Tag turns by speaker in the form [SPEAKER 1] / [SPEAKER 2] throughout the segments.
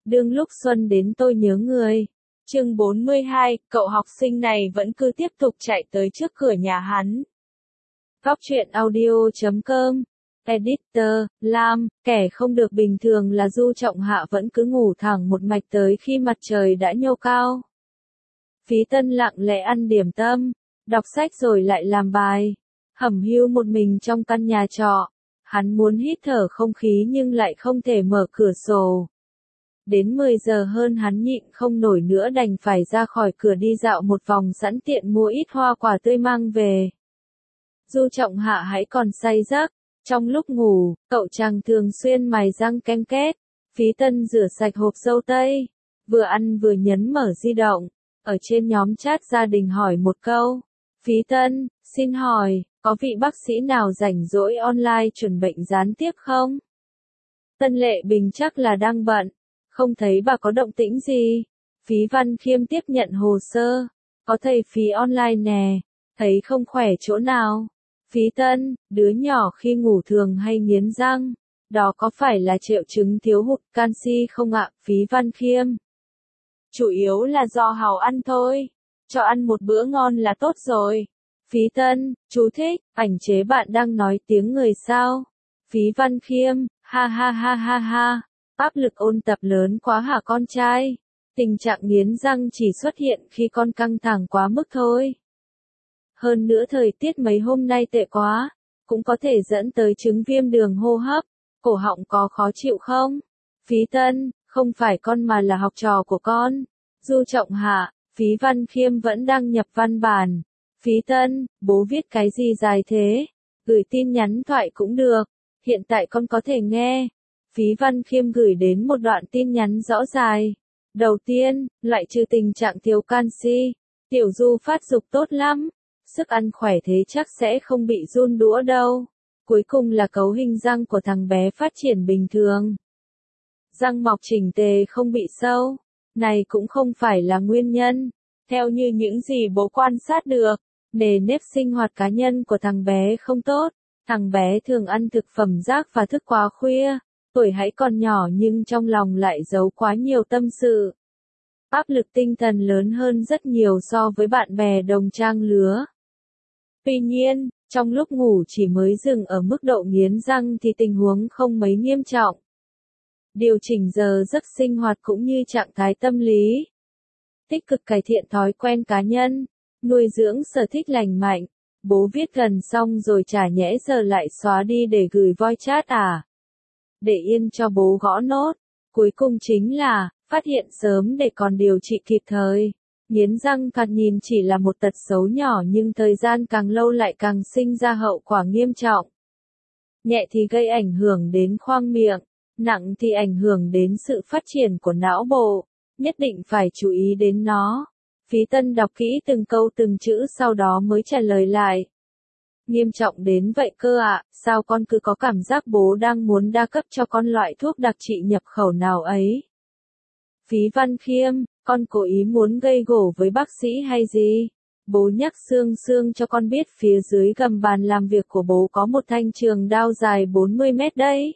[SPEAKER 1] đương lúc xuân đến tôi nhớ người. Chương 42, cậu học sinh này vẫn cứ tiếp tục chạy tới trước cửa nhà hắn. Góc truyện audio.com. Editor, Lam, kẻ không được bình thường là Du Trọng Hạ vẫn cứ ngủ thẳng một mạch tới khi mặt trời đã nhô cao. Phí Tân lặng lẽ ăn điểm tâm, đọc sách rồi lại làm bài. Hẩm Hưu một mình trong căn nhà trọ. Hắn muốn hít thở không khí nhưng lại không thể mở cửa sổ. Đến 10 giờ hơn hắn nhịn không nổi nữa đành phải ra khỏi cửa đi dạo một vòng sẵn tiện mua ít hoa quả tươi mang về. Du Trọng Hạ hãy còn say giấc. Trong lúc ngủ, cậu chàng thường xuyên mài răng ken két. Phí Tân rửa sạch hộp dâu tây. Vừa ăn vừa nhấn mở di động. Ở trên nhóm chat gia đình hỏi một câu. Phí Tân, xin hỏi, có vị bác sĩ nào rảnh rỗi online chuẩn bệnh gián tiếp không? Tân Lệ Bình chắc là đang bận. Không thấy bà có động tĩnh gì. Phí Văn Khiêm tiếp nhận hồ sơ. Có thầy Phí online nè. Thấy không khỏe chỗ nào? Phí Tân, đứa nhỏ khi ngủ thường hay nghiến răng. Đó có phải là triệu chứng thiếu hụt canxi không ạ? Phí Văn Khiêm. Chủ yếu là do hào ăn thôi. Cho ăn một bữa ngon là tốt rồi. Phí Tân, chú thích, ảnh chế bạn đang nói tiếng người sao? Phí Văn Khiêm, ha ha ha ha ha. Áp lực ôn tập lớn quá hả con trai? Tình trạng nghiến răng chỉ xuất hiện khi con căng thẳng quá mức thôi. Hơn nữa thời tiết mấy hôm nay tệ quá, cũng có thể dẫn tới chứng viêm đường hô hấp. Cổ họng có khó chịu không? Phí Tân, không phải con mà là học trò của con. Du Trọng Hạ, Phí Văn Khiêm vẫn đang nhập văn bản. Phí Tân, bố viết cái gì dài thế? Gửi tin nhắn thoại cũng được. Hiện tại con có thể nghe. Phí Văn Khiêm gửi đến một đoạn tin nhắn rõ dài. Đầu tiên, loại trừ tình trạng thiếu canxi. Tiểu Du phát dục tốt lắm. Sức ăn khỏe thế chắc sẽ không bị run đũa đâu. Cuối cùng là cấu hình răng của thằng bé phát triển bình thường. Răng mọc chỉnh tề không bị sâu. Này cũng không phải là nguyên nhân. Theo như những gì bố quan sát được, nề nếp sinh hoạt cá nhân của thằng bé không tốt. Thằng bé thường ăn thực phẩm rác và thức quá khuya. Tuổi hãy còn nhỏ nhưng trong lòng lại giấu quá nhiều tâm sự. Áp lực tinh thần lớn hơn rất nhiều so với bạn bè đồng trang lứa. Tuy nhiên, trong lúc ngủ chỉ mới dừng ở mức độ nghiến răng thì tình huống không mấy nghiêm trọng. Điều chỉnh giờ giấc sinh hoạt cũng như trạng thái tâm lý. Tích cực cải thiện thói quen cá nhân, nuôi dưỡng sở thích lành mạnh. Bố viết gần xong rồi chả nhẽ giờ lại xóa đi để gửi voice chat à? Để yên cho bố gõ nốt. Cuối cùng chính là, phát hiện sớm để còn điều trị kịp thời. Nghiến răng thoạt nhìn chỉ là một tật xấu nhỏ nhưng thời gian càng lâu lại càng sinh ra hậu quả nghiêm trọng. Nhẹ thì gây ảnh hưởng đến khoang miệng, nặng thì ảnh hưởng đến sự phát triển của não bộ. Nhất định phải chú ý đến nó. Phí Tân đọc kỹ từng câu từng chữ sau đó mới trả lời lại. Nghiêm trọng đến vậy cơ ạ, sao con cứ có cảm giác bố đang muốn đa cấp cho con loại thuốc đặc trị nhập khẩu nào ấy? Phí Văn Khiêm, con cố ý muốn gây gổ với bác sĩ hay gì? Bố nhắc xương xương cho con biết phía dưới gầm bàn làm việc của bố có một thanh trường đao dài 40 mét đấy.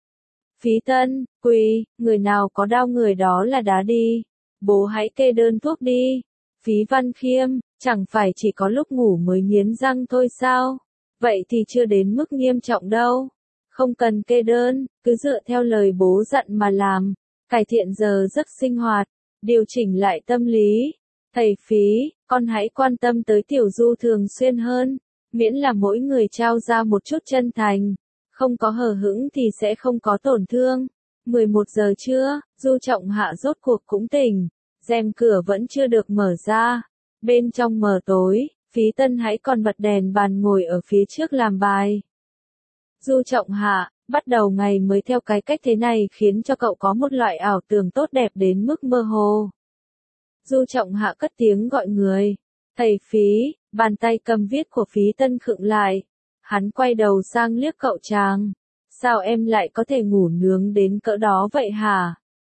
[SPEAKER 1] Phí Tân, quỳ, người nào có đao người đó là đá đi. Bố hãy kê đơn thuốc đi. Phí Văn Khiêm, chẳng phải chỉ có lúc ngủ mới nghiến răng thôi sao? Vậy thì chưa đến mức nghiêm trọng đâu. Không cần kê đơn, cứ dựa theo lời bố dặn mà làm. Cải thiện giờ giấc sinh hoạt, điều chỉnh lại tâm lý. Thầy Phí, con hãy quan tâm tới Tiểu Du thường xuyên hơn. Miễn là mỗi người trao ra một chút chân thành. Không có hờ hững thì sẽ không có tổn thương. 11 giờ trưa, Du Trọng Hạ rốt cuộc cũng tỉnh. Rèm cửa vẫn chưa được mở ra. Bên trong mờ tối, Phí Tân hãy còn bật đèn bàn ngồi ở phía trước làm bài. Du Trọng Hạ, bắt đầu ngày mới theo cái cách thế này khiến cho cậu có một loại ảo tưởng tốt đẹp đến mức mơ hồ. Du Trọng Hạ cất tiếng gọi người. Thầy Phí, bàn tay cầm viết của Phí Tân khựng lại. Hắn quay đầu sang liếc cậu chàng. Sao em lại có thể ngủ nướng đến cỡ đó vậy hả?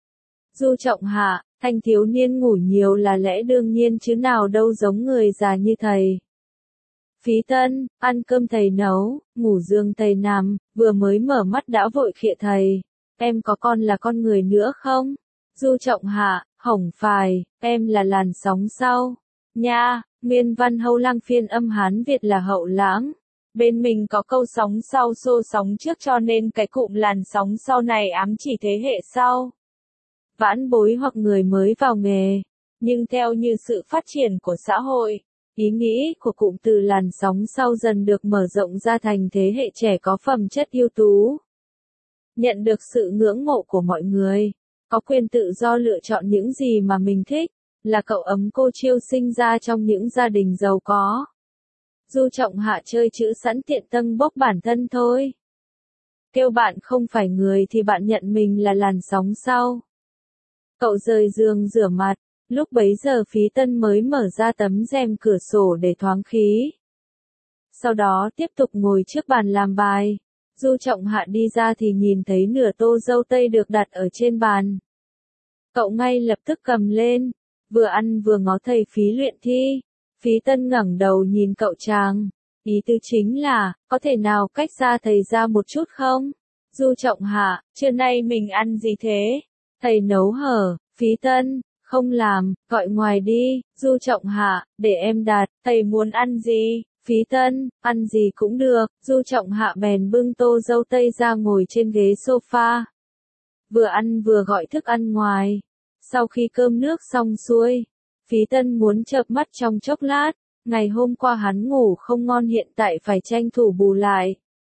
[SPEAKER 1] Du Trọng Hạ, thanh thiếu niên ngủ nhiều là lẽ đương nhiên chứ nào đâu giống người già như thầy. Phí Tân, ăn cơm thầy nấu, ngủ giường thầy nằm, vừa mới mở mắt đã vội khịa thầy. Em có con là con người nữa không? Du Trọng Hạ, hổng phải, em là làn sóng sau. Nha, nguyên văn Hâu Lăng phiên âm Hán Việt là Hậu Lãng. Bên mình có câu sóng sau xô sóng trước cho nên cái cụm làn sóng sau này ám chỉ thế hệ sau. Vãn bối hoặc người mới vào nghề. Nhưng theo như sự phát triển của xã hội, ý nghĩ của cụm từ làn sóng sau dần được mở rộng ra thành thế hệ trẻ có phẩm chất ưu tú. Nhận được sự ngưỡng mộ của mọi người, có quyền tự do lựa chọn những gì mà mình thích, là cậu ấm cô chiêu sinh ra trong những gia đình giàu có. Du Trọng Hạ chơi chữ sẵn tiện tâng bốc bản thân thôi. Kêu bạn không phải người thì bạn nhận mình là làn sóng sau. Cậu rời giường rửa mặt, lúc bấy giờ Phí Tân mới mở ra tấm rèm cửa sổ để thoáng khí. Sau đó tiếp tục ngồi trước bàn làm bài. Du Trọng Hạ đi ra thì nhìn thấy nửa tô dâu tây được đặt ở trên bàn. Cậu ngay lập tức cầm lên, vừa ăn vừa ngó thầy Phí luyện thi. Phí Tân ngẩng đầu nhìn cậu chàng. Ý tứ chính là, có thể nào cách xa thầy ra một chút không? Du Trọng Hạ, trưa nay mình ăn gì thế? Thầy nấu hở. Phí Tân, không làm, gọi ngoài đi. Du Trọng Hạ, để em đặt. Thầy muốn ăn gì? Phí Tân, ăn gì cũng được. Du Trọng Hạ bèn bưng tô dâu tây ra ngồi trên ghế sofa. Vừa ăn vừa gọi thức ăn ngoài. Sau khi cơm nước xong xuôi, Phí Tân muốn chợp mắt trong chốc lát. Ngày hôm qua hắn ngủ không ngon hiện tại phải tranh thủ bù lại.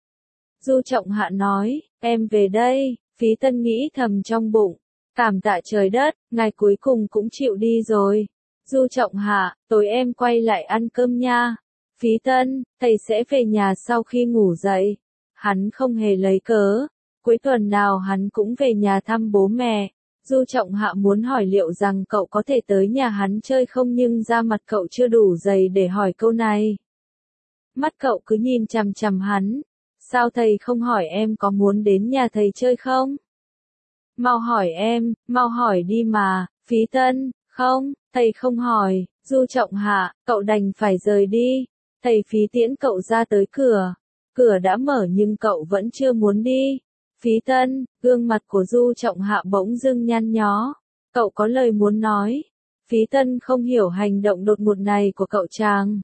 [SPEAKER 1] Du Trọng Hạ nói, em về đây. Phí Tân nghĩ thầm trong bụng. Cảm tạ trời đất, ngài cuối cùng cũng chịu đi rồi. Du Trọng Hạ, tối em quay lại ăn cơm nha. Phí Tân, thầy sẽ về nhà sau khi ngủ dậy. Hắn không hề lấy cớ. Cuối tuần nào hắn cũng về nhà thăm bố mẹ. Du Trọng Hạ muốn hỏi liệu rằng cậu có thể tới nhà hắn chơi không nhưng da mặt cậu chưa đủ dày để hỏi câu này. Mắt cậu cứ nhìn chằm chằm hắn. Sao thầy không hỏi em có muốn đến nhà thầy chơi không? Mau hỏi em, mau hỏi đi mà. Phí Tân, không, thầy không hỏi. Du Trọng Hạ, cậu đành phải rời đi. Thầy Phí tiễn cậu ra tới cửa. Cửa đã mở nhưng cậu vẫn chưa muốn đi. Phí Tân, gương mặt của Du Trọng Hạ bỗng dưng nhăn nhó. Cậu có lời muốn nói. Phí Tân không hiểu hành động đột ngột này của cậu chàng.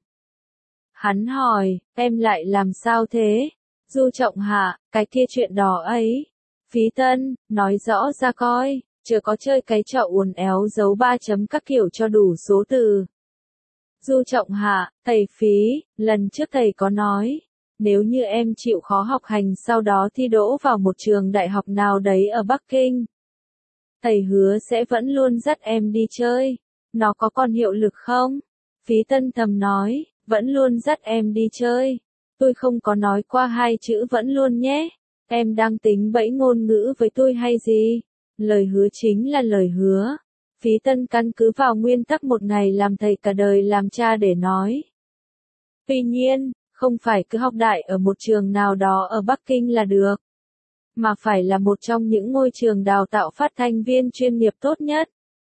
[SPEAKER 1] Hắn hỏi, em lại làm sao thế? Du Trọng Hạ, cái kia chuyện đỏ ấy. Phí Tân, nói rõ ra coi, chưa có chơi cái trò uốn éo dấu 3 chấm các kiểu cho đủ số từ. Du Trọng Hạ, thầy Phí, lần trước thầy có nói, nếu như em chịu khó học hành sau đó thi đỗ vào một trường đại học nào đấy ở Bắc Kinh, thầy hứa sẽ vẫn luôn dắt em đi chơi. Nó có còn hiệu lực không? Phí Tân thầm nói, vẫn luôn dắt em đi chơi. Tôi không có nói qua 2 chữ vẫn luôn nhé. Em đang tính bẫy ngôn ngữ với tôi hay gì? Lời hứa chính là lời hứa. Phí Tân căn cứ vào nguyên tắc một ngày làm thầy cả đời làm cha để nói. Tuy nhiên, không phải cứ học đại ở một trường nào đó ở Bắc Kinh là được, mà phải là một trong những ngôi trường đào tạo phát thanh viên chuyên nghiệp tốt nhất.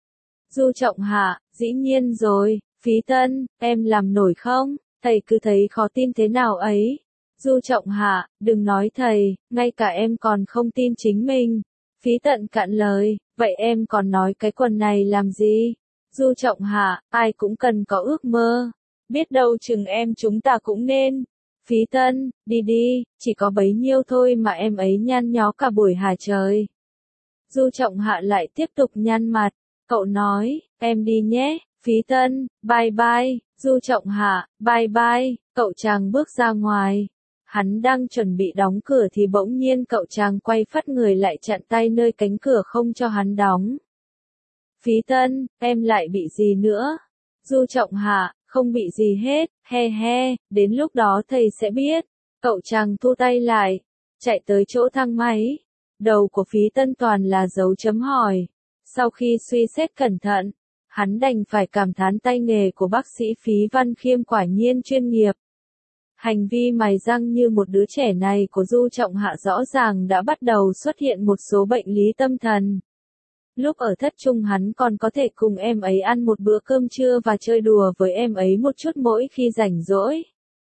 [SPEAKER 1] Du Trọng Hạ, dĩ nhiên rồi. Phí Tân, em làm nổi không? Thầy cứ thấy khó tin thế nào ấy. Du Trọng Hạ, đừng nói thầy, ngay cả em còn không tin chính mình. Phí Tận cạn lời, vậy em còn nói cái quần này làm gì? Du Trọng Hạ, ai cũng cần có ước mơ. Biết đâu chừng em chúng ta cũng nên. Phí Tân, đi đi, chỉ có bấy nhiêu thôi mà em ấy nhăn nhó cả buổi hà trời. Du Trọng Hạ lại tiếp tục nhăn mặt. Cậu nói, em đi nhé. Phí Tân, bye bye. Du Trọng Hạ, bye bye. Cậu chàng bước ra ngoài. Hắn đang chuẩn bị đóng cửa thì bỗng nhiên cậu chàng quay phắt người lại chặn tay nơi cánh cửa không cho hắn đóng. Phí Tân, em lại bị gì nữa? Du Trọng Hạ, không bị gì hết, he he, đến lúc đó thầy sẽ biết. Cậu chàng thu tay lại, chạy tới chỗ thang máy. Đầu của Phí Tân toàn là dấu chấm hỏi. Sau khi suy xét cẩn thận, hắn đành phải cảm thán tay nghề của bác sĩ Phí Văn Khiêm quả nhiên chuyên nghiệp. Hành vi mài răng như một đứa trẻ này của Du Trọng Hạ rõ ràng đã bắt đầu xuất hiện một số bệnh lý tâm thần. Lúc ở thất trung hắn còn có thể cùng em ấy ăn một bữa cơm trưa và chơi đùa với em ấy một chút mỗi khi rảnh rỗi.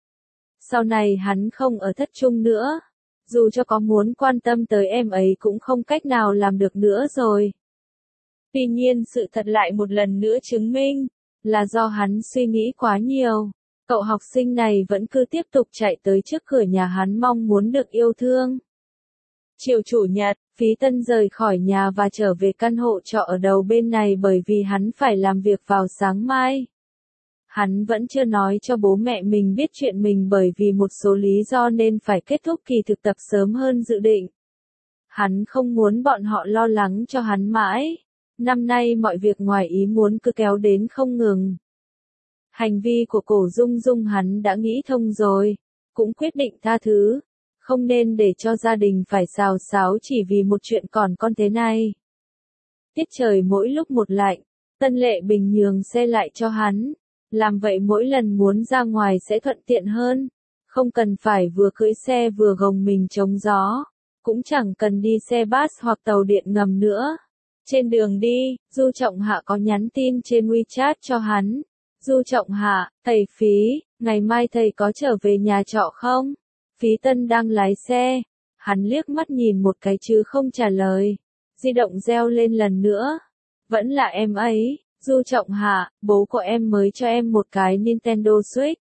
[SPEAKER 1] Sau này hắn không ở thất trung nữa. Dù cho có muốn quan tâm tới em ấy cũng không cách nào làm được nữa rồi. Tuy nhiên sự thật lại một lần nữa chứng minh, là do hắn suy nghĩ quá nhiều. Cậu học sinh này vẫn cứ tiếp tục chạy tới trước cửa nhà hắn mong muốn được yêu thương. Chiều chủ nhật, Phí Tân rời khỏi nhà và trở về căn hộ trọ ở đầu bên này bởi vì hắn phải làm việc vào sáng mai. Hắn vẫn chưa nói cho bố mẹ mình biết chuyện mình bởi vì một số lý do nên phải kết thúc kỳ thực tập sớm hơn dự định. Hắn không muốn bọn họ lo lắng cho hắn mãi. Năm nay mọi việc ngoài ý muốn cứ kéo đến không ngừng. Hành vi của Cổ Dung Dung hắn đã nghĩ thông rồi, cũng quyết định tha thứ, không nên để cho gia đình phải xào xáo chỉ vì một chuyện còn con thế này. Tiết trời mỗi lúc một lạnh, Tân Lệ Bình nhường xe lại cho hắn, làm vậy mỗi lần muốn ra ngoài sẽ thuận tiện hơn, không cần phải vừa cưỡi xe vừa gồng mình chống gió, cũng chẳng cần đi xe bus hoặc tàu điện ngầm nữa. Trên đường đi, Du Trọng Hạ có nhắn tin trên WeChat cho hắn. Du Trọng Hạ, thầy Phí, ngày mai thầy có trở về nhà trọ không? Phí Tân đang lái xe. Hắn liếc mắt nhìn một cái chứ không trả lời. Di động reo lên lần nữa. Vẫn là em ấy. Du Trọng Hạ, bố của em mới cho em một cái Nintendo Switch.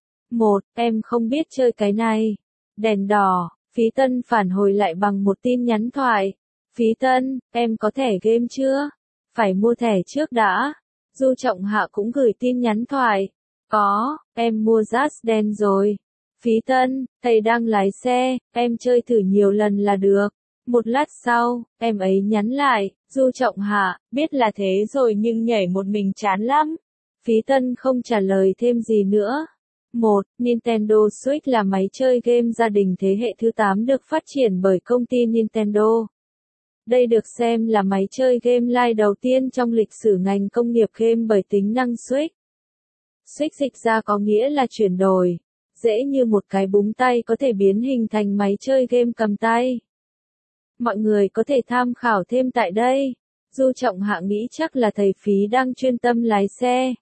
[SPEAKER 1] Em không biết chơi cái này. Đèn đỏ. Phí Tân phản hồi lại bằng một tin nhắn thoại. Phí Tân, em có thẻ game chưa? Phải mua thẻ trước đã. Du Trọng Hạ cũng gửi tin nhắn thoại. Có, em mua Just Dance rồi. Phí Tân, thầy đang lái xe, em chơi thử nhiều lần là được. Một lát sau, em ấy nhắn lại, Du Trọng Hạ, biết là thế rồi nhưng nhảy một mình chán lắm. Phí Tân không trả lời thêm gì nữa. Nintendo Switch là máy chơi game gia đình thế hệ thứ 8 được phát triển bởi công ty Nintendo. Đây được xem là máy chơi game Live đầu tiên trong lịch sử ngành công nghiệp game bởi tính năng Switch. Switch dịch ra có nghĩa là chuyển đổi, dễ như một cái búng tay có thể biến hình thành máy chơi game cầm tay. Mọi người có thể tham khảo thêm tại đây. Du Trọng Hạ nghĩ chắc là thầy Phí đang chuyên tâm lái xe.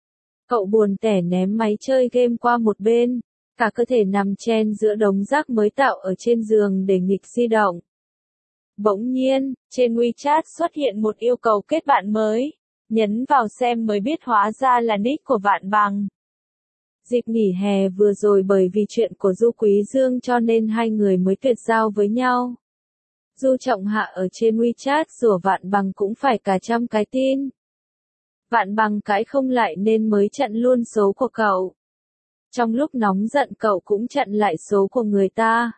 [SPEAKER 1] Cậu buồn tẻ ném máy chơi game qua một bên, cả cơ thể nằm chen giữa đống rác mới tạo ở trên giường để nghịch di động. Bỗng nhiên, trên WeChat xuất hiện một yêu cầu kết bạn mới. Nhấn vào xem mới biết hóa ra là nick của Vạn Bằng. Dịp nghỉ hè vừa rồi bởi vì chuyện của Du Quý Dương cho nên hai người mới tuyệt giao với nhau. Du Trọng Hạ ở trên WeChat rủa Vạn Bằng cũng phải cả trăm cái tin. Vạn Bằng cãi không lại nên mới chặn luôn số của cậu. Trong lúc nóng giận cậu cũng chặn lại số của người ta.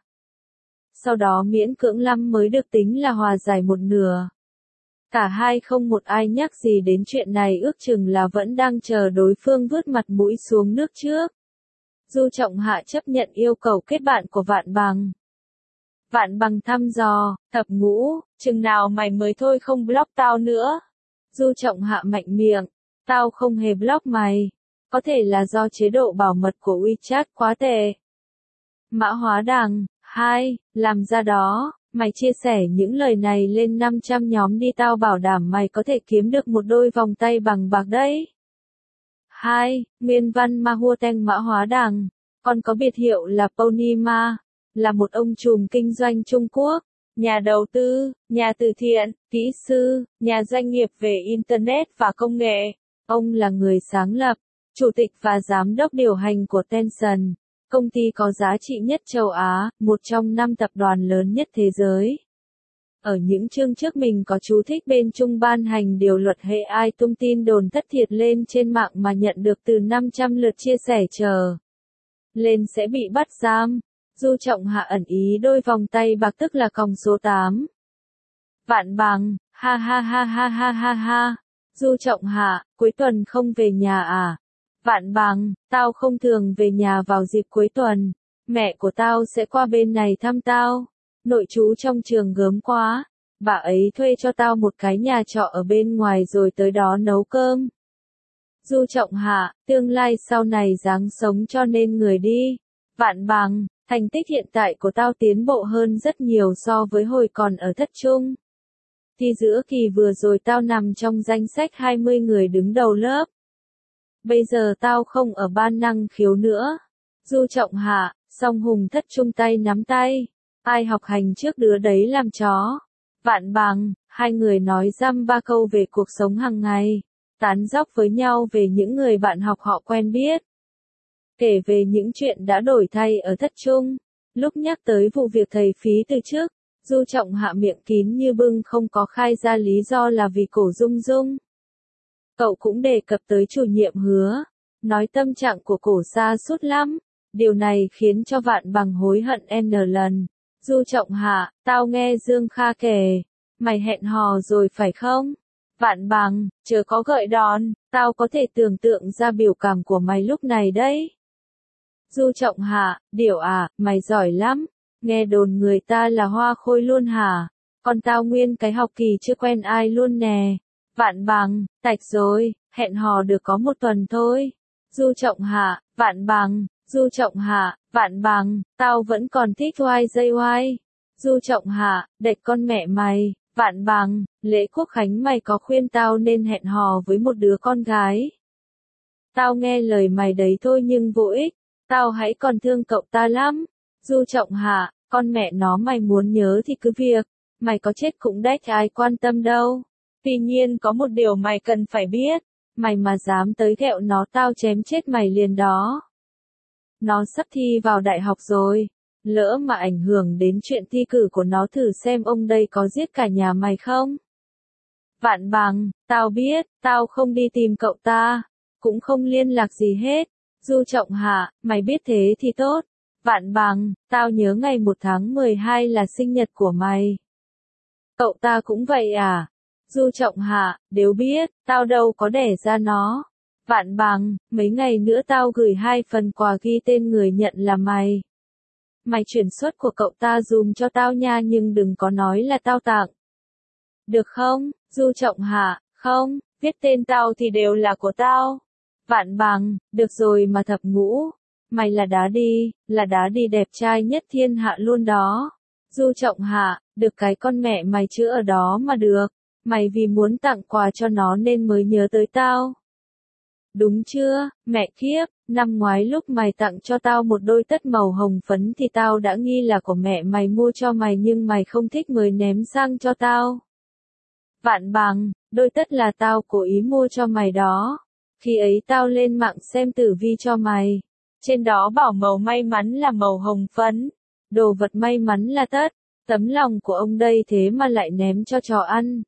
[SPEAKER 1] Sau đó miễn cưỡng lắm mới được tính là hòa giải một nửa. Cả hai không một ai nhắc gì đến chuyện này ước chừng là vẫn đang chờ đối phương vứt mặt mũi xuống nước trước. Du Trọng Hạ chấp nhận yêu cầu kết bạn của Vạn Bằng. Vạn Bằng thăm dò, thập ngũ, chừng nào mày mới thôi không block tao nữa. Du Trọng Hạ mạnh miệng, tao không hề block mày. Có thể là do chế độ bảo mật của WeChat quá tệ. Mã Hóa Đằng, 2, làm ra đó, mày chia sẻ những lời này lên 500 nhóm đi tao bảo đảm mày có thể kiếm được một đôi vòng tay bằng bạc đấy. 2. Nguyên văn Ma Hua Teng Mã Hóa Đằng, còn có biệt hiệu là Pony Ma, là một ông trùm kinh doanh Trung Quốc, nhà đầu tư, nhà từ thiện, kỹ sư, nhà doanh nghiệp về Internet và công nghệ. Ông là người sáng lập, chủ tịch và giám đốc điều hành của Tencent, công ty có giá trị nhất châu Á, một trong 5 tập đoàn lớn nhất thế giới. Ở những chương trước mình có chú thích bên Trung ban hành điều luật hệ ai tung tin đồn thất thiệt lên trên mạng mà nhận được từ 500 lượt chia sẻ trở lên sẽ bị bắt giam. Du Trọng Hạ ẩn ý đôi vòng tay bạc tức là còng số 8. Vạn Bằng, ha ha ha ha ha ha ha. Du Trọng Hạ, cuối tuần không về nhà à? Vạn Bằng, tao không thường về nhà vào dịp cuối tuần. Mẹ của tao sẽ qua bên này thăm tao. Nội trú trong trường gớm quá. Bà ấy thuê cho tao một cái nhà trọ ở bên ngoài rồi tới đó nấu cơm. Du Trọng Hạ, tương lai sau này ráng sống cho nên người đi. Vạn Bằng, thành tích hiện tại của tao tiến bộ hơn rất nhiều so với hồi còn ở thất trung. Thi giữa kỳ vừa rồi tao nằm trong danh sách 20 người đứng đầu lớp. Bây giờ tao không ở ban năng khiếu nữa. Du Trọng Hạ, Song Hùng thất trung tay nắm tay. Ai học hành trước đứa đấy làm chó. Vạn Bằng, Hai người nói dăm ba câu về cuộc sống hàng ngày, tán dóc với nhau về những người bạn học họ quen biết. Kể về những chuyện đã đổi thay ở thất trung. Lúc nhắc tới vụ việc thầy Phí từ chức, Du Trọng Hạ miệng kín như bưng không có khai ra lý do là vì Cổ Dung Dung. Cậu cũng đề cập tới chủ nhiệm Hứa, nói tâm trạng của Cổ sa sút lắm. Điều này khiến cho Vạn Bằng hối hận n lần. Du Trọng Hạ, tao nghe Dương Kha kể, mày hẹn hò rồi phải không? Vạn Bằng, chớ có gợi đòn, tao có thể tưởng tượng ra biểu cảm của mày lúc này đấy. Du Trọng Hạ, Điểu à, mày giỏi lắm, nghe đồn người ta là hoa khôi luôn hả? Còn tao nguyên cái học kỳ chưa quen ai luôn nè. Vạn Bằng, tạch rồi, hẹn hò được có một tuần thôi. Du Trọng Hạ, Vạn Bằng, Du Trọng Hạ, Vạn Bằng, tao vẫn còn thích YJY. Du Trọng Hạ, đệch con mẹ mày. Vạn Bằng, lễ quốc khánh mày có khuyên tao nên hẹn hò với một đứa con gái. Tao nghe lời mày đấy thôi nhưng vô ích, tao hãy còn thương cậu ta lắm. Du Trọng Hạ, con mẹ nó mày muốn nhớ thì cứ việc, mày có chết cũng đếch ai quan tâm đâu. Tuy nhiên có một điều mày cần phải biết, mày mà dám tới ghẹo nó tao chém chết mày liền đó. Nó sắp thi vào đại học rồi. Lỡ mà ảnh hưởng đến chuyện thi cử của nó thử xem ông đây có giết cả nhà mày không? Vạn Bằng, tao biết, tao không đi tìm cậu ta, cũng không liên lạc gì hết. Du Trọng Hạ, mày biết thế thì tốt. Vạn Bằng, tao nhớ ngày 1 tháng 12 là sinh nhật của mày. Cậu ta cũng vậy à? Du Trọng Hạ, đều biết, tao đâu có đẻ ra nó. Vạn Bằng, mấy ngày nữa tao gửi 2 phần quà ghi tên người nhận là mày. Mày chuyển suất của cậu ta dùm cho tao nha nhưng đừng có nói là tao tặng. Được không? Du Trọng Hạ, không, viết tên tao thì đều là của tao. Vạn Bằng, được rồi mà Thập Ngũ. Mày là đá đi đẹp trai nhất thiên hạ luôn đó. Du Trọng Hạ, được cái con mẹ mày chứ ở đó mà được. Mày vì muốn tặng quà cho nó nên mới nhớ tới tao. Đúng chưa, mẹ kiếp, năm ngoái lúc mày tặng cho tao một đôi tất màu hồng phấn thì tao đã nghi là của mẹ mày mua cho mày nhưng mày không thích mới ném sang cho tao. Vạn Bằng, đôi tất là tao cố ý mua cho mày đó. Khi ấy tao lên mạng xem tử vi cho mày. Trên đó bảo màu may mắn là màu hồng phấn. Đồ vật may mắn là tất. Tấm lòng của ông đây thế mà lại ném cho chó ăn.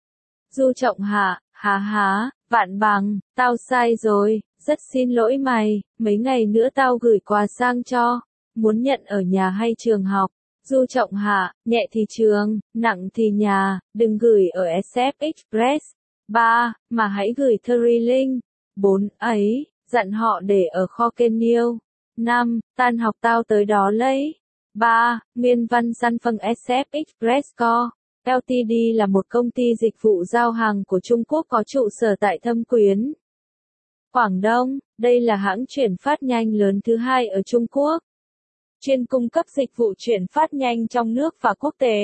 [SPEAKER 1] Du Trọng Hạ, há, Vạn Bằng, tao sai rồi, rất xin lỗi mày, mấy ngày nữa tao gửi quà sang cho. Muốn nhận ở nhà hay trường học? Du Trọng Hạ, nhẹ thì trường, nặng thì nhà, đừng gửi ở SF Express. 3. Mà hãy gửi Thrilling. 4. Ấy, dặn họ để ở kho Kenil. 5. Tan học tao tới đó lấy. 3. Nguyên văn săn phân SF Express Co. Ltd là một công ty dịch vụ giao hàng của Trung Quốc có trụ sở tại Thâm Quyến, Quảng Đông. Đây là hãng chuyển phát nhanh lớn thứ 2 ở Trung Quốc, chuyên cung cấp dịch vụ chuyển phát nhanh trong nước và quốc tế.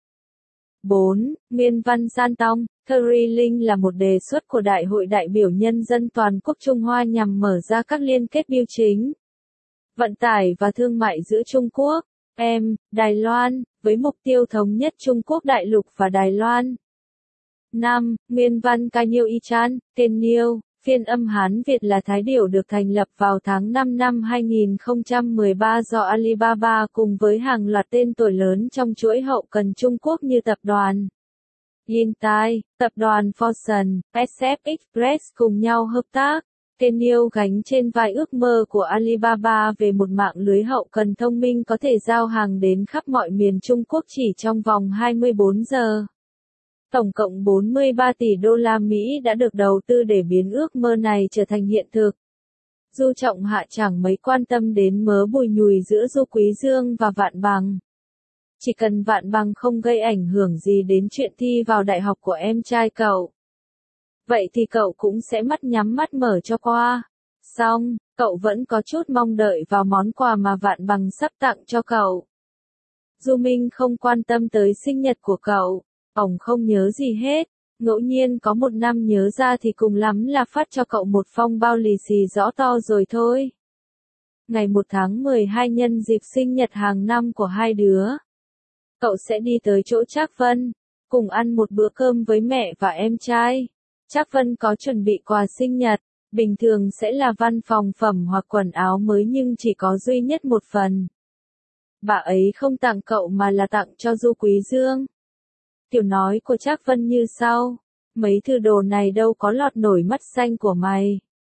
[SPEAKER 1] 4. Nguyên văn San Tông, Thrilling là một đề xuất của Đại hội đại biểu nhân dân toàn quốc Trung Hoa nhằm mở ra các liên kết bưu chính, vận tải và thương mại giữa Trung Quốc, Đài Loan, với mục tiêu thống nhất Trung Quốc đại lục và Đài Loan. 5. Nguyên văn Canil Ichan, Kenil, phiên âm Hán Việt là Thái Điểu được thành lập vào tháng 5 năm 2013 do Alibaba cùng với hàng loạt tên tuổi lớn trong chuỗi hậu cần Trung Quốc như tập đoàn Yintai, tập đoàn Fosun, SF Express cùng nhau hợp tác. Kenil gánh trên vai ước mơ của Alibaba về một mạng lưới hậu cần thông minh có thể giao hàng đến khắp mọi miền Trung Quốc chỉ trong vòng 24 giờ. Tổng cộng 43 tỷ đô la Mỹ đã được đầu tư để biến ước mơ này trở thành hiện thực. Du Trọng Hạ chẳng mấy quan tâm đến mớ bùi nhùi giữa Du Quý Dương và Vạn Bằng. Chỉ cần Vạn Bằng không gây ảnh hưởng gì đến chuyện thi vào đại học của em trai cậu, vậy thì cậu cũng sẽ mắt nhắm mắt mở cho qua. Xong, cậu vẫn có chút mong đợi vào món quà mà Vạn Bằng sắp tặng cho cậu. Du Minh không quan tâm tới sinh nhật của cậu, ông không nhớ gì hết. Ngẫu nhiên có một năm nhớ ra thì cùng lắm là phát cho cậu một phong bao lì xì rõ to rồi thôi. Ngày 1 tháng 12 nhân dịp sinh nhật hàng năm của hai đứa, cậu sẽ đi tới chỗ Trác Vân, cùng ăn một bữa cơm với mẹ và em trai. Trác Vân có chuẩn bị quà sinh nhật, bình thường sẽ là văn phòng phẩm hoặc quần áo mới nhưng chỉ có duy nhất một phần. Bà ấy không tặng cậu mà là tặng cho Du Quý Dương. Kiểu nói của Trác Vân như sau, mấy thứ đồ này đâu có lọt nổi mắt xanh của mày.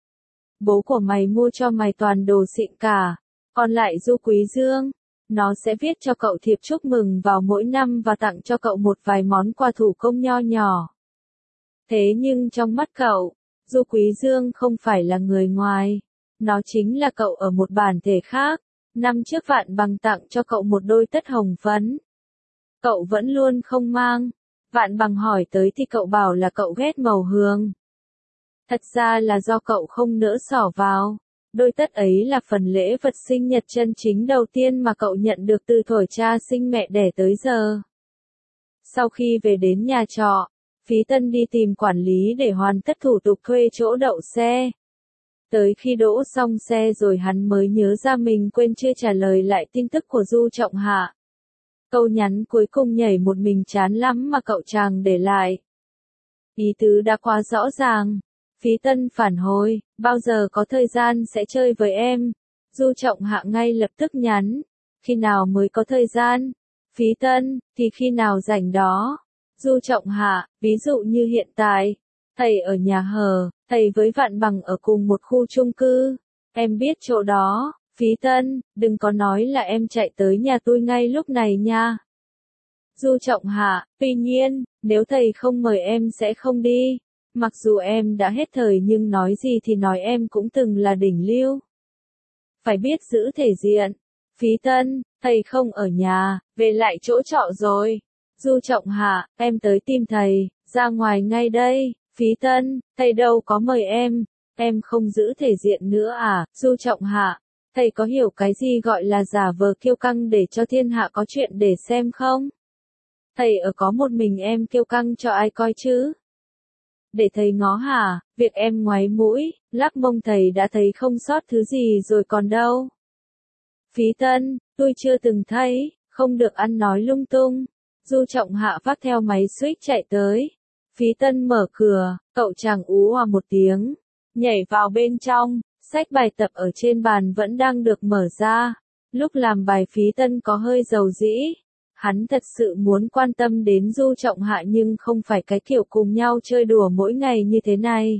[SPEAKER 1] Bố của mày mua cho mày toàn đồ xịn cả, còn lại Du Quý Dương, nó sẽ viết cho cậu thiệp chúc mừng vào mỗi năm và tặng cho cậu một vài món quà thủ công nho nhỏ. Thế nhưng trong mắt cậu, Du Quý Dương không phải là người ngoài, nó chính là cậu ở một bản thể khác. Năm trước Vạn Bằng tặng cho cậu một đôi tất hồng phấn. Cậu vẫn luôn không mang. Vạn Bằng hỏi tới thì cậu bảo là cậu ghét màu hương. Thật ra là do cậu không nỡ xỏ vào. Đôi tất ấy là phần lễ vật sinh nhật chân chính đầu tiên mà cậu nhận được từ thuở cha sinh mẹ đẻ tới giờ. Sau khi về đến nhà trọ, Phí Tân đi tìm quản lý để hoàn tất thủ tục thuê chỗ đậu xe. Tới khi đỗ xong xe rồi hắn mới nhớ ra mình quên chưa trả lời lại tin tức của Du Trọng Hạ. Câu nhắn cuối cùng nhảy một mình chán lắm mà cậu chàng để lại. Ý tứ đã quá rõ ràng. Phí Tân phản hồi, bao giờ có thời gian sẽ chơi với em. Du Trọng Hạ ngay lập tức nhắn, khi nào mới có thời gian? Phí Tân, thì khi nào rảnh đó. Du Trọng Hạ, ví dụ như hiện tại, thầy ở nhà hờ, thầy với Vạn Bằng ở cùng một khu chung cư. Em biết chỗ đó. Phí Tân, đừng có nói là em chạy tới nhà tôi ngay lúc này nha. Du Trọng Hạ, tuy nhiên, nếu thầy không mời em sẽ không đi. Mặc dù em đã hết thời nhưng nói gì thì nói em cũng từng là đỉnh lưu. Phải biết giữ thể diện. Phí Tân, thầy không ở nhà, về lại chỗ trọ rồi. Du Trọng Hạ, em tới tìm thầy, ra ngoài ngay đây. Phí Tân, thầy đâu có mời em không giữ thể diện nữa à? Du Trọng Hạ, thầy có hiểu cái gì gọi là giả vờ kiêu căng để cho thiên hạ có chuyện để xem không? Thầy ở có một mình em kiêu căng cho ai coi chứ? Để thầy ngó hả, việc em ngoáy mũi, lắc mông thầy đã thấy không sót thứ gì rồi còn đâu. Phí Tân, tôi chưa từng thấy, không được ăn nói lung tung. Du Trọng Hạ vác theo máy suýt chạy tới. Phí Tân mở cửa, cậu chàng ú òa một tiếng, nhảy vào bên trong, sách bài tập ở trên bàn vẫn đang được mở ra. Lúc làm bài Phí Tân có hơi dầu dĩ. Hắn thật sự muốn quan tâm đến Du Trọng Hạ nhưng không phải cái kiểu cùng nhau chơi đùa mỗi ngày như thế này.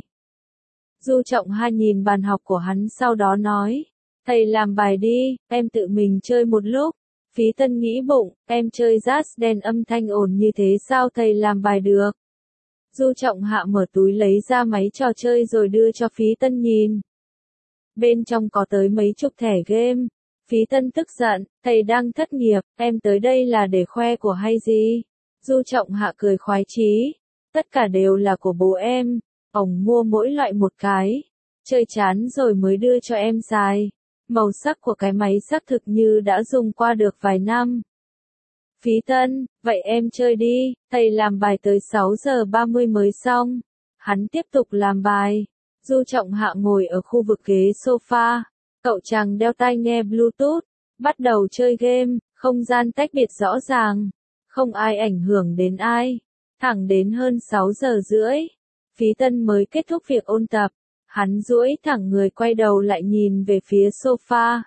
[SPEAKER 1] Du Trọng Hạ nhìn bàn học của hắn sau đó nói, thầy làm bài đi, em tự mình chơi một lúc. Phí Tân nghĩ bụng, em chơi jazz đen âm thanh ồn như thế sao thầy làm bài được. Du Trọng Hạ mở túi lấy ra máy trò chơi rồi đưa cho Phí Tân nhìn. Bên trong có tới mấy chục thẻ game. Phí Tân tức giận, thầy đang thất nghiệp, em tới đây là để khoe của hay gì? Du Trọng Hạ cười khoái chí, tất cả đều là của bố em, ông mua mỗi loại một cái, chơi chán rồi mới đưa cho em xài. Màu sắc của cái máy xác thực như đã dùng qua được vài năm. Phí Tân, vậy em chơi đi, thầy làm bài tới 6 giờ 30 mới xong. Hắn tiếp tục làm bài. Du Trọng Hạ ngồi ở khu vực ghế sofa. Cậu chàng đeo tai nghe Bluetooth, bắt đầu chơi game, không gian tách biệt rõ ràng, không ai ảnh hưởng đến ai. Thẳng đến hơn 6 giờ rưỡi, Phí Tân mới kết thúc việc ôn tập. Hắn duỗi thẳng người quay đầu lại nhìn về phía sofa.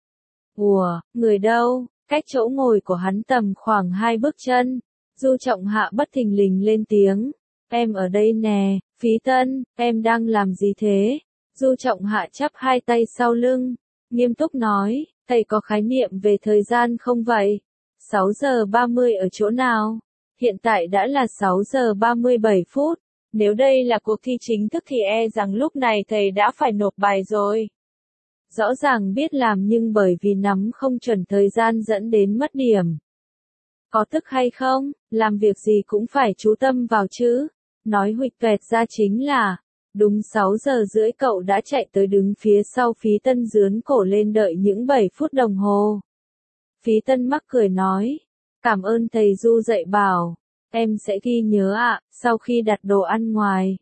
[SPEAKER 1] Ủa, người đâu? Cách chỗ ngồi của hắn tầm khoảng 2 bước chân. Du Trọng Hạ bất thình lình lên tiếng. Em ở đây nè, Phí Tân, em đang làm gì thế? Du Trọng Hạ chắp hai tay sau lưng, nghiêm túc nói, thầy có khái niệm về thời gian không vậy? 6 giờ 30 ở chỗ nào? Hiện tại đã là 6 giờ 37 phút. Nếu đây là cuộc thi chính thức thì e rằng lúc này thầy đã phải nộp bài rồi. Rõ ràng biết làm nhưng bởi vì nắm không chuẩn thời gian dẫn đến mất điểm. Có tức hay không, làm việc gì cũng phải chú tâm vào chứ. Nói huỵch toẹt ra chính là, đúng 6 giờ rưỡi cậu đã chạy tới đứng phía sau Phí Tân dướn cổ lên đợi những 7 phút đồng hồ. Phí Tân mắc cười nói, cảm ơn thầy Du dạy bảo, em sẽ ghi nhớ ạ. Sau khi đặt đồ ăn ngoài.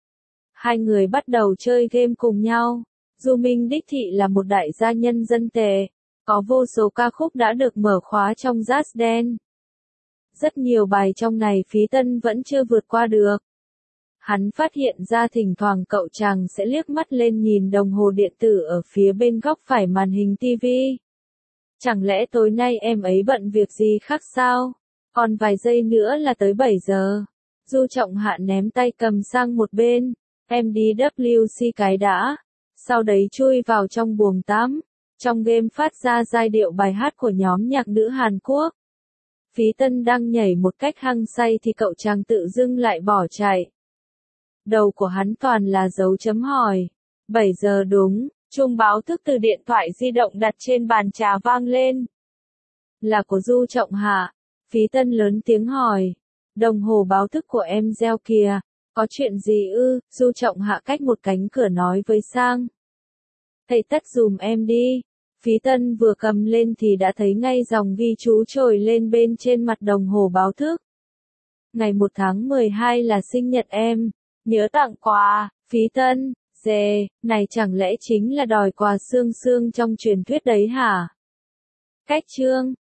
[SPEAKER 1] Hai người bắt đầu chơi game cùng nhau. Du Minh đích thị là một đại gia nhân dân tệ, có vô số ca khúc đã được mở khóa trong jazz đen. Rất nhiều bài trong này Phí Tân vẫn chưa vượt qua được. Hắn phát hiện ra thỉnh thoảng cậu chàng sẽ liếc mắt lên nhìn đồng hồ điện tử ở phía bên góc phải màn hình TV. Chẳng lẽ tối nay em ấy bận việc gì khác sao? Còn vài giây nữa là tới 7 giờ. Du Trọng Hạ ném tay cầm sang một bên. Em đi WC cái đã. Sau đấy chui vào trong buồng tắm. Trong game phát ra giai điệu bài hát của nhóm nhạc nữ Hàn Quốc. Phí Tân đang nhảy một cách hăng say thì cậu chàng tự dưng lại bỏ chạy. Đầu của hắn toàn là dấu chấm hỏi. 7 giờ đúng, chuông báo thức từ điện thoại di động đặt trên bàn trà vang lên. Là của Du Trọng Hạ. Phí Tân lớn tiếng hỏi. Đồng hồ báo thức của em reo kìa, có chuyện gì ư? Du Trọng Hạ cách một cánh cửa nói với Sang. Thầy tắt dùm em đi. Phí Tân vừa cầm lên thì đã thấy ngay dòng ghi chú trồi lên bên trên mặt đồng hồ báo thức. Ngày 1 tháng 12 là sinh nhật em, nhớ tặng quà. Phí Tân, dề, này chẳng lẽ chính là đòi quà xương xương trong truyền thuyết đấy hả? Cách chương